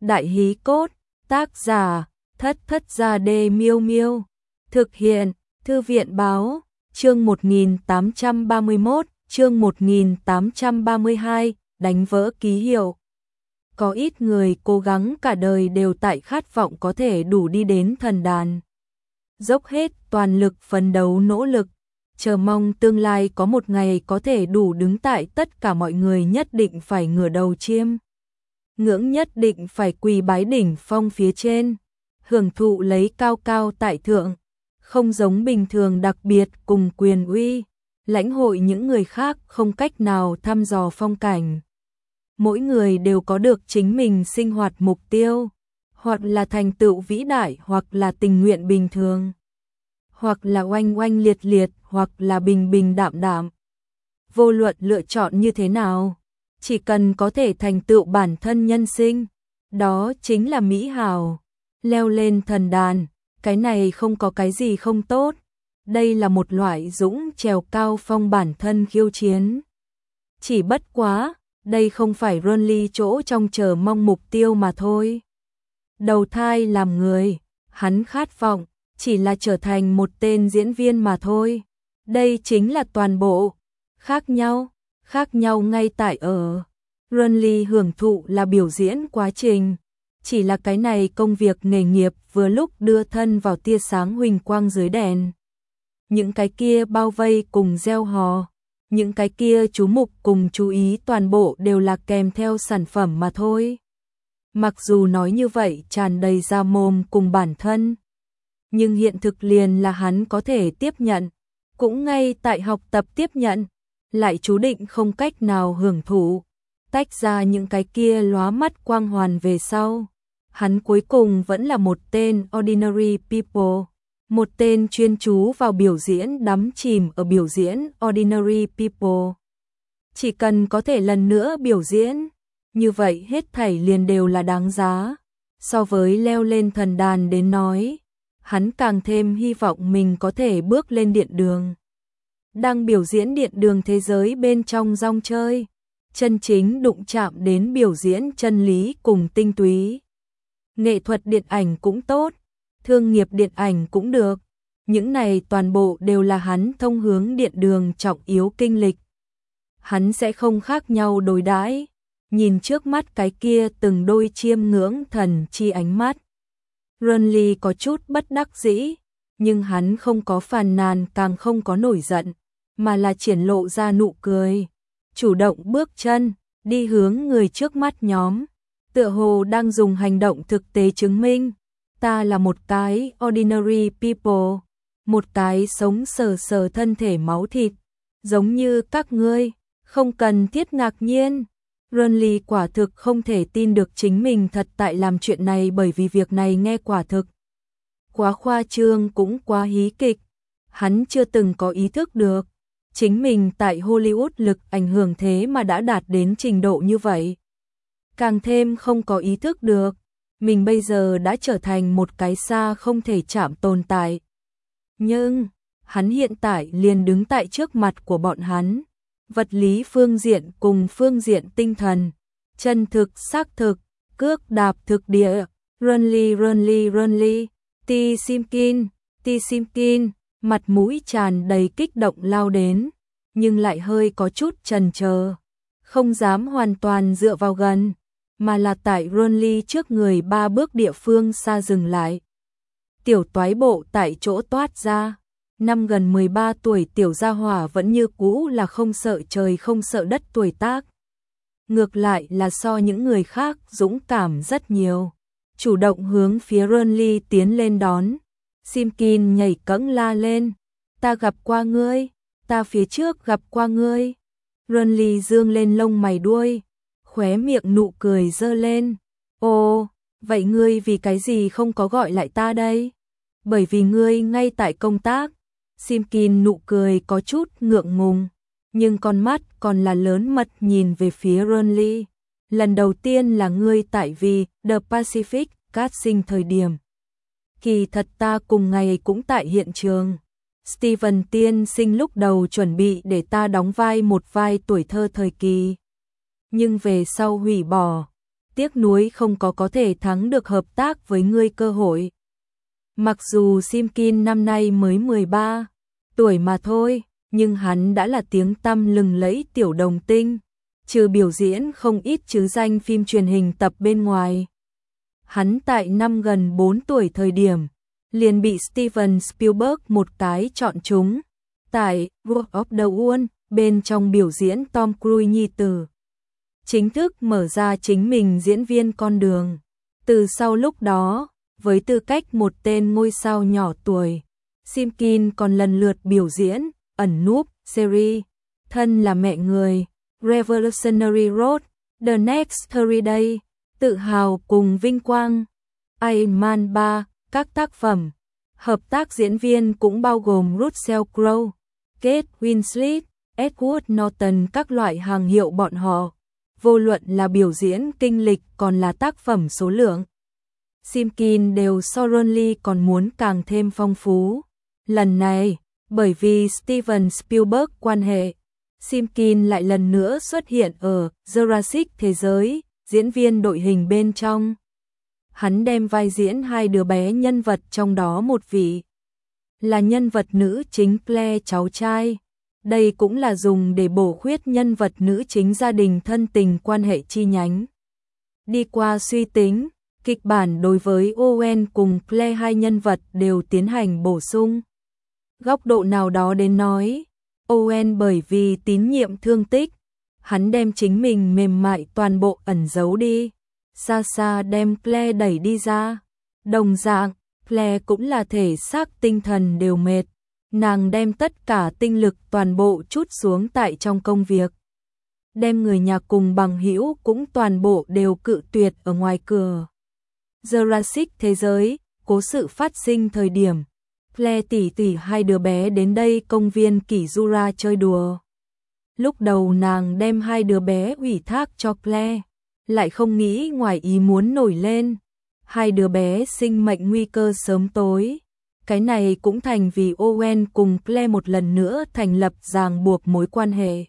Đại hí cốt, tác giả, Thất Thất Gia Đê Miêu Miêu. Thực hiện, Thư viện báo, chương 1831, chương 1832, đánh vỡ ký hiệu. Có ít người cố gắng cả đời đều tại khát vọng có thể đủ đi đến thần đàn. Dốc hết toàn lực phấn đấu nỗ lực, chờ mong tương lai có một ngày có thể đủ đứng tại tất cả mọi người nhất định phải ngửa đầu chiêm ngưỡng, nhất định phải quỳ bái đỉnh phong phía trên, hưởng thụ lấy cao cao tại thượng, không giống bình thường đặc biệt cùng quyền uy, lãnh hội những người khác không cách nào thăm dò phong cảnh. Mỗi người đều có được chính mình sinh hoạt mục tiêu, hoặc là thành tựu vĩ đại, hoặc là tình nguyện bình thường, hoặc là oanh oanh liệt liệt, hoặc là bình bình đạm đạm. Vô luận lựa chọn như thế nào, chỉ cần có thể thành tựu bản thân nhân sinh, đó chính là mỹ hảo. Leo lên thần đàn, cái này không có cái gì không tốt. Đây là một loại dũng trèo cao phong bản thân khiêu chiến. Chỉ bất quá, đây không phải Ronly chỗ trong chờ mong mục tiêu mà thôi. Đầu thai làm người, hắn khát vọng chỉ là trở thành một tên diễn viên mà thôi. Đây chính là toàn bộ. Khác nhau ngay tại ở Ronly hưởng thụ là biểu diễn quá trình. Chỉ là cái này công việc nghề nghiệp vừa lúc đưa thân vào tia sáng huỳnh quang dưới đèn. Những cái kia bao vây cùng gieo hò, những cái kia chú mục cùng chú ý toàn bộ đều là kèm theo sản phẩm mà thôi. Mặc dù nói như vậy tràn đầy ra mồm cùng bản thân, nhưng hiện thực liền là hắn có thể tiếp nhận, cũng ngay tại học tập tiếp nhận, lại chú định không cách nào hưởng thụ, tách ra những cái kia lóa mắt quang hoàn về sau. Hắn cuối cùng vẫn là một tên ordinary people, một tên chuyên chú vào biểu diễn, đắm chìm ở biểu diễn ordinary people. Chỉ cần có thể lần nữa biểu diễn, như vậy hết thảy liền đều là đáng giá. So với leo lên thần đàn đến nói, hắn càng thêm hy vọng mình có thể bước lên điện đường. Đang biểu diễn điện đường thế giới bên trong rong chơi, chân chính đụng chạm đến biểu diễn chân lý cùng tinh túy. Nghệ thuật điện ảnh cũng tốt, thương nghiệp điện ảnh cũng được, những này toàn bộ đều là hắn thông hướng điện đường trọng yếu kinh lịch. Hắn sẽ không khác nhau đối đãi, nhìn trước mắt cái kia từng đôi chiêm ngưỡng thần chi ánh mắt. Ronly có chút bất đắc dĩ, nhưng hắn không có phàn nàn càng không có nổi giận, mà là triển lộ ra nụ cười, chủ động bước chân, đi hướng người trước mắt nhóm. Tựa hồ đang dùng hành động thực tế chứng minh, ta là một cái ordinary people, một cái sống sờ sờ thân thể máu thịt, giống như các ngươi, không cần thiết ngạc nhiên. Ronly quả thực không thể tin được chính mình thật tại làm chuyện này, bởi vì việc này nghe quả thực quá khoa trương cũng quá hí kịch. Hắn chưa từng có ý thức được, chính mình tại Hollywood lực ảnh hưởng thế mà đã đạt đến trình độ như vậy. Càng thêm không có ý thức được, mình bây giờ đã trở thành một cái xa không thể chạm tồn tại. Nhưng, hắn hiện tại liền đứng tại trước mặt của bọn hắn, vật lý phương diện cùng phương diện tinh thần, chân thực xác thực, cước đạp thực địa, Ronly, T. Simpkin, mặt mũi tràn đầy kích động lao đến, nhưng lại hơi có chút chần chờ, không dám hoàn toàn dựa vào gần, mà là tại Ronly trước người 3 bước địa phương xa dừng lại. Tiểu toái bộ tại chỗ toát ra, năm gần 13 tuổi tiểu gia hỏa vẫn như cũ là không sợ trời không sợ đất tuổi tác. Ngược lại là so những người khác dũng cảm rất nhiều, chủ động hướng phía Ronly tiến lên đón. Simpkin nhảy cẫng la lên, ta gặp qua ngươi, ta phía trước gặp qua ngươi. Ronly dương lên lông mày đuôi, khóe miệng nụ cười dơ lên. Ồ, vậy ngươi vì cái gì không có gọi lại ta đây? Bởi vì ngươi ngay tại công tác. Simpkin nụ cười có chút ngượng ngùng, nhưng con mắt còn là lớn mật nhìn về phía Ronly. Lần đầu tiên là ngươi tại vì The Pacific casting thời điểm. Kỳ thật ta cùng ngày cũng tại hiện trường. Steven tiên sinh lúc đầu chuẩn bị để ta đóng vai một vai tuổi thơ thời kỳ, nhưng về sau hủy bỏ. tiếc nuối không có thể thắng được hợp tác với ngươi cơ hội. Mặc dù Simkin năm nay mới 13 tuổi mà thôi, nhưng hắn đã là tiếng tăm lừng lẫy tiểu đồng tinh, trừ biểu diễn không ít chứ danh phim truyền hình tập bên ngoài. Hắn tại năm gần 4 tuổi thời điểm, liền bị Steven Spielberg một cái chọn trúng, tại War of the Worlds, bên trong biểu diễn Tom Cruise nhi tử. Chính thức mở ra chính mình diễn viên con đường. Từ sau lúc đó, với tư cách một tên ngôi sao nhỏ tuổi, Simkin còn lần lượt biểu diễn, ẩn núp, series, Thân là mẹ người, Revolutionary Road, The Next 30 Days, Tự hào cùng vinh quang, Iron Man 3, các tác phẩm. Hợp tác diễn viên cũng bao gồm Russell Crowe, Kate Winslet, Edward Norton, các loại hàng hiệu bọn họ. Vô luận là biểu diễn kinh lịch còn là tác phẩm số lượng, Simkin đều so Ron Lee còn muốn càng thêm phong phú. Lần này, bởi vì Steven Spielberg quan hệ, Simkin lại lần nữa xuất hiện ở Jurassic Thế giới, diễn viên đội hình bên trong. Hắn đem vai diễn hai đứa bé nhân vật, trong đó một vị là nhân vật nữ chính Claire cháu trai. Đây cũng là dùng để bổ khuyết nhân vật nữ chính gia đình thân tình quan hệ chi nhánh. Đi qua suy tính, kịch bản đối với Owen cùng Claire hai nhân vật đều tiến hành bổ sung. Góc độ nào đó đến nói, Owen bởi vì tín nhiệm thương tích, hắn đem chính mình mềm mại toàn bộ ẩn giấu đi, xa xa đem Claire đẩy đi ra. Đồng dạng, Claire cũng là thể xác tinh thần đều mệt, nàng đem tất cả tinh lực toàn bộ trút xuống tại trong công việc. Đem người nhà cùng bằng hữu cũng toàn bộ đều cự tuyệt ở ngoài cửa. Jurassic Thế giới, cố sự phát sinh thời điểm Claire tỷ hai đứa bé đến đây công viên Kỷ Jura chơi đùa. Lúc đầu nàng đem hai đứa bé ủy thác cho Claire, lại không nghĩ ngoài ý muốn nổi lên. Hai đứa bé sinh mệnh nguy cơ sớm tối. Cái này cũng thành vì Owen cùng Claire một lần nữa thành lập ràng buộc mối quan hệ.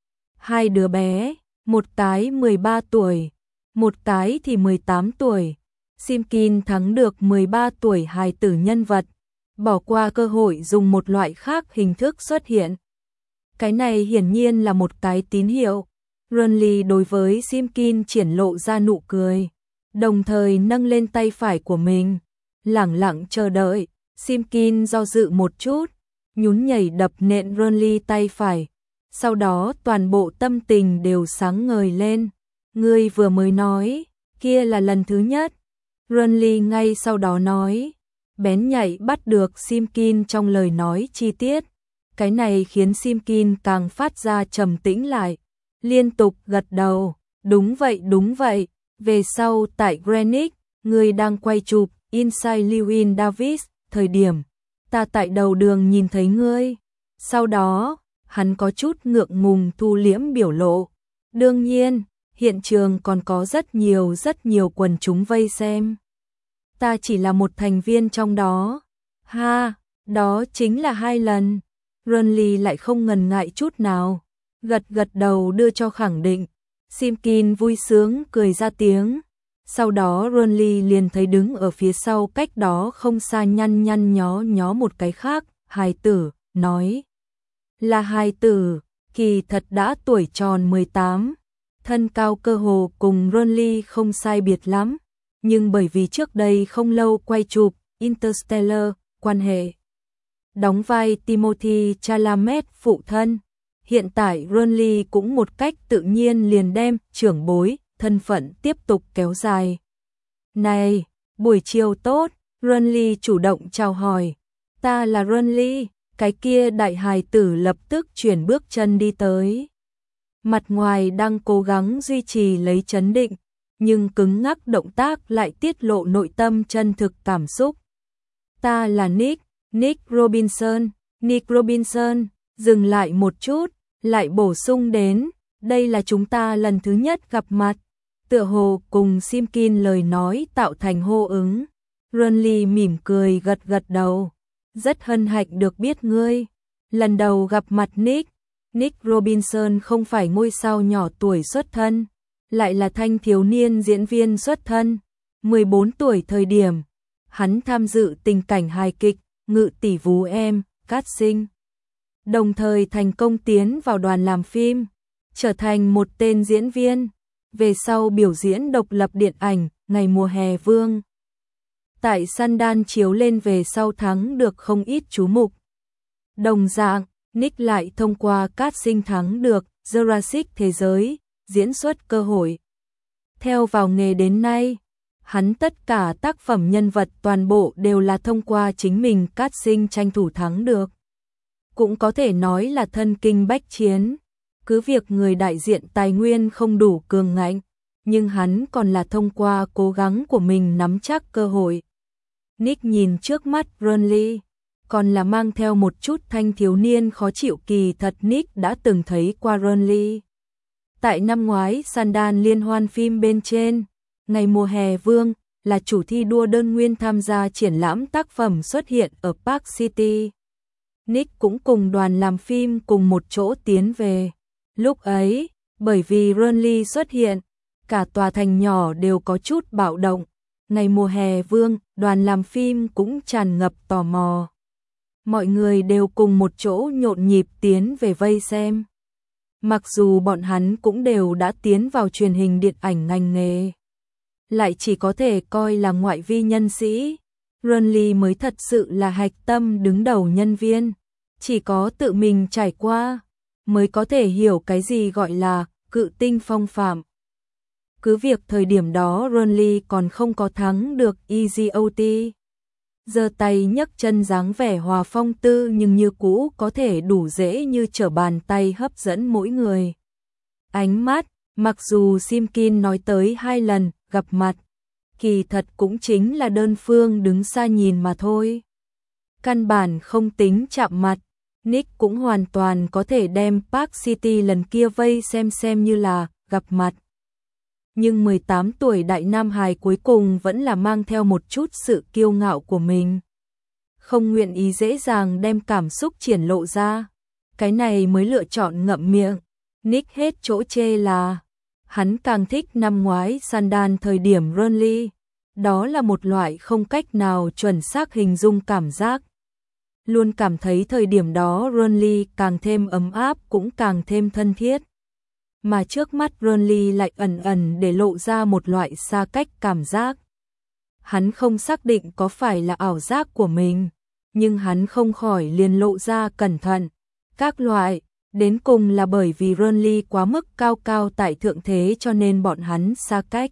Hai đứa bé, một cái 13 tuổi, một cái thì 18 tuổi. Simkin thắng được 13 tuổi hài tử nhân vật, bỏ qua cơ hội dùng một loại khác hình thức xuất hiện. Cái này hiển nhiên là một cái tín hiệu. Ron Lee đối với Simkin triển lộ ra nụ cười, đồng thời nâng lên tay phải của mình, lẳng lặng chờ đợi. Simkin do dự một chút, nhún nhảy đập nện Ron Lee tay phải. Sau đó toàn bộ tâm tình đều sáng ngời lên. Ngươi vừa mới nói, kia là lần thứ nhất. Ron Lee ngay sau đó nói, bén nhạy bắt được Simkin trong lời nói chi tiết. Cái này khiến Simkin càng phát ra trầm tĩnh lại, liên tục gật đầu, đúng vậy, về sau tại Greenwich, người đang quay chụp Inside Llewyn Davis, thời điểm, ta tại đầu đường nhìn thấy ngươi. Sau đó, hắn có chút ngượng ngùng thu liễm biểu lộ. Đương nhiên, hiện trường còn có rất nhiều quần chúng vây xem. Ta chỉ là một thành viên trong đó. Ha, đó chính là 2 lần. Ron Lee lại không ngần ngại chút nào, gật đầu đưa cho khẳng định. Simkin vui sướng cười ra tiếng. Sau đó Ron Lee liền thấy đứng ở phía sau cách đó không xa nhăn nhó một cái khác, hài tử, nói. Là hài tử, kỳ thật đã tuổi tròn 18, thân cao cơ hồ cùng Ron Lee không sai biệt lắm, nhưng bởi vì trước đây không lâu quay chụp Interstellar, quan hệ đóng vai Timothy Chalamet phụ thân. Hiện tại Ron Lee cũng một cách tự nhiên liền đem trưởng bối thân phận tiếp tục kéo dài. Này, buổi chiều tốt, Ron Lee chủ động chào hỏi. Ta là Ron Lee, cái kia đại hài tử lập tức chuyển bước chân đi tới. Mặt ngoài đang cố gắng duy trì lấy trấn định, nhưng cứng ngắc động tác lại tiết lộ nội tâm chân thực cảm xúc. Ta là Nick Robinson, dừng lại một chút, lại bổ sung đến, đây là chúng ta lần thứ nhất gặp mặt. Tựa hồ cùng Simkin lời nói tạo thành hô ứng. Ron Lee mỉm cười gật đầu. Rất hân hạnh được biết ngươi. Lần đầu gặp mặt Nick Robinson không phải ngôi sao nhỏ tuổi xuất thân, lại là thanh thiếu niên diễn viên xuất thân. 14 tuổi thời điểm, hắn tham dự tình cảnh hài kịch Ngự tỷ vú em, cát sinh. Đồng thời thành công tiến vào đoàn làm phim, trở thành một tên diễn viên. Về sau biểu diễn độc lập điện ảnh Ngày mùa hè vương. Tại Sundance chiếu lên về sau thắng được không ít chú mục. Đồng dạng, Nick lại thông qua casting thắng được Jurassic Thế giới, diễn xuất cơ hội. Theo vào nghề đến nay, hắn tất cả tác phẩm nhân vật toàn bộ đều là thông qua chính mình casting tranh thủ thắng được. Cũng có thể nói là thân kinh bách chiến, cứ việc người đại diện tài nguyên không đủ cường ngạnh, nhưng hắn còn là thông qua cố gắng của mình nắm chắc cơ hội. Nick nhìn trước mắt Renly, còn là mang theo một chút thanh thiếu niên khó chịu. Kỳ thật Nick đã từng thấy qua Renly. Tại năm ngoái Sundance liên hoan phim bên trên, Ngày mùa hè vương là chủ thi đua đơn nguyên tham gia triển lãm tác phẩm xuất hiện ở Park City. Nick cũng cùng đoàn làm phim cùng một chỗ tiến về. Lúc ấy, bởi vì Renly xuất hiện, cả tòa thành nhỏ đều có chút bạo động. Ngày mùa hè vương, đoàn làm phim cũng tràn ngập tò mò. Mọi người đều cùng một chỗ nhộn nhịp tiến về vây xem. Mặc dù bọn hắn cũng đều đã tiến vào truyền hình điện ảnh ngành nghề, lại chỉ có thể coi là ngoại vi nhân sĩ. Renly mới thật sự là hạch tâm đứng đầu nhân viên. Chỉ có tự mình trải qua, mới có thể hiểu cái gì gọi là cự tinh phong phạm. Cứ việc thời điểm đó Renly còn không có thắng được EGOT. Giơ tay nhấc chân dáng vẻ hòa phong tư nhưng như cũ có thể đủ dễ như trở bàn tay hấp dẫn mỗi người. Ánh mắt, mặc dù Simkin nói tới 2 lần gặp mặt, kỳ thật cũng chính là đơn phương đứng xa nhìn mà thôi. Căn bản không tính chạm mặt, Nick cũng hoàn toàn có thể đem Park City lần kia vây xem như là gặp mặt. Nhưng 18 tuổi đại nam hài cuối cùng vẫn là mang theo một chút sự kiêu ngạo của mình. Không nguyện ý dễ dàng đem cảm xúc triển lộ ra. Cái này mới lựa chọn ngậm miệng. Nick hết chỗ chê là hắn càng thích năm ngoái Sundance thời điểm Renly. Đó là một loại không cách nào chuẩn xác hình dung cảm giác. Luôn cảm thấy thời điểm đó Renly càng thêm ấm áp cũng càng thêm thân thiết. Mà trước mắt Renly lại ẩn ẩn để lộ ra một loại xa cách cảm giác. Hắn không xác định có phải là ảo giác của mình, nhưng hắn không khỏi liền lộ ra cẩn thận. Các loại, đến cùng là bởi vì Renly quá mức cao cao tại thượng thế cho nên bọn hắn xa cách.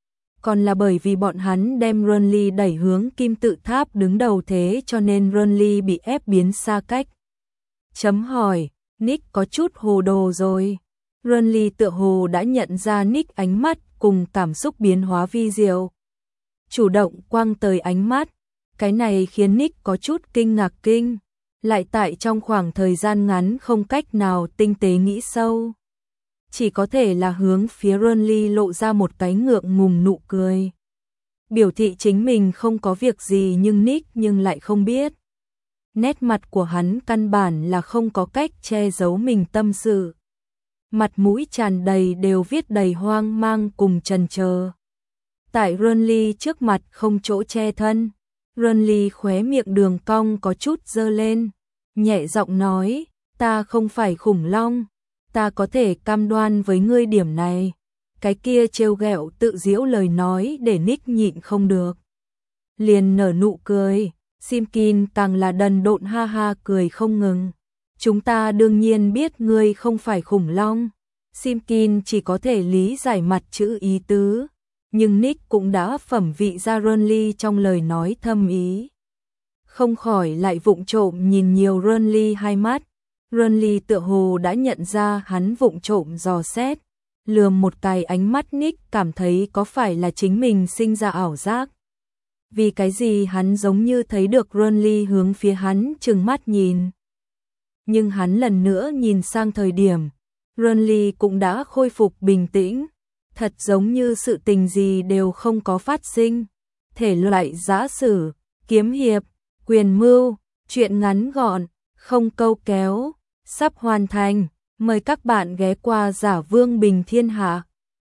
Còn là bởi vì bọn hắn đem Renly đẩy hướng kim tự tháp đứng đầu thế cho nên Renly bị ép biến xa cách. Chấm hỏi, Nick có chút hồ đồ rồi. Renly tựa hồ đã nhận ra Nick ánh mắt cùng cảm xúc biến hóa vi diệu. Chủ động quăng tới ánh mắt, cái này khiến Nick có chút kinh ngạc kinh, lại tại trong khoảng thời gian ngắn không cách nào tinh tế nghĩ sâu. Chỉ có thể là hướng phía Renly lộ ra một cái ngượng ngùng nụ cười. Biểu thị chính mình không có việc gì nhưng Nick lại không biết. Nét mặt của hắn căn bản là không có cách che giấu mình tâm sự. Mặt mũi tràn đầy đều viết đầy hoang mang cùng chần chờ. Tại Renly trước mặt không chỗ che thân, Renly khóe miệng đường cong có chút dơ lên, nhẹ giọng nói, ta không phải khủng long, ta có thể cam đoan với ngươi điểm này. Cái kia trêu ghẹo tự giễu lời nói để Nick nhịn không được. Liền nở nụ cười, Simkin càng là đần độn ha ha cười không ngừng. Chúng ta đương nhiên biết ngươi không phải khủng long. Simkin chỉ có thể lý giải mặt chữ ý tứ, nhưng Nick cũng đã phẩm vị ra Renly trong lời nói thâm ý. Không khỏi lại vụng trộm nhìn nhiều Renly hai mắt. Renly tựa hồ đã nhận ra hắn vụng trộm dò xét, lườm một cái ánh mắt Nick cảm thấy có phải là chính mình sinh ra ảo giác. Vì cái gì hắn giống như thấy được Renly hướng phía hắn trừng mắt nhìn. Nhưng hắn lần nữa nhìn sang thời điểm, Renly cũng đã khôi phục bình tĩnh, thật giống như sự tình gì đều không có phát sinh. Thể loại giã sử, kiếm hiệp, quyền mưu, truyện ngắn gọn, không câu kéo, sắp hoàn thành. Mời các bạn ghé qua Giả Vương Bình Thiên Hạ.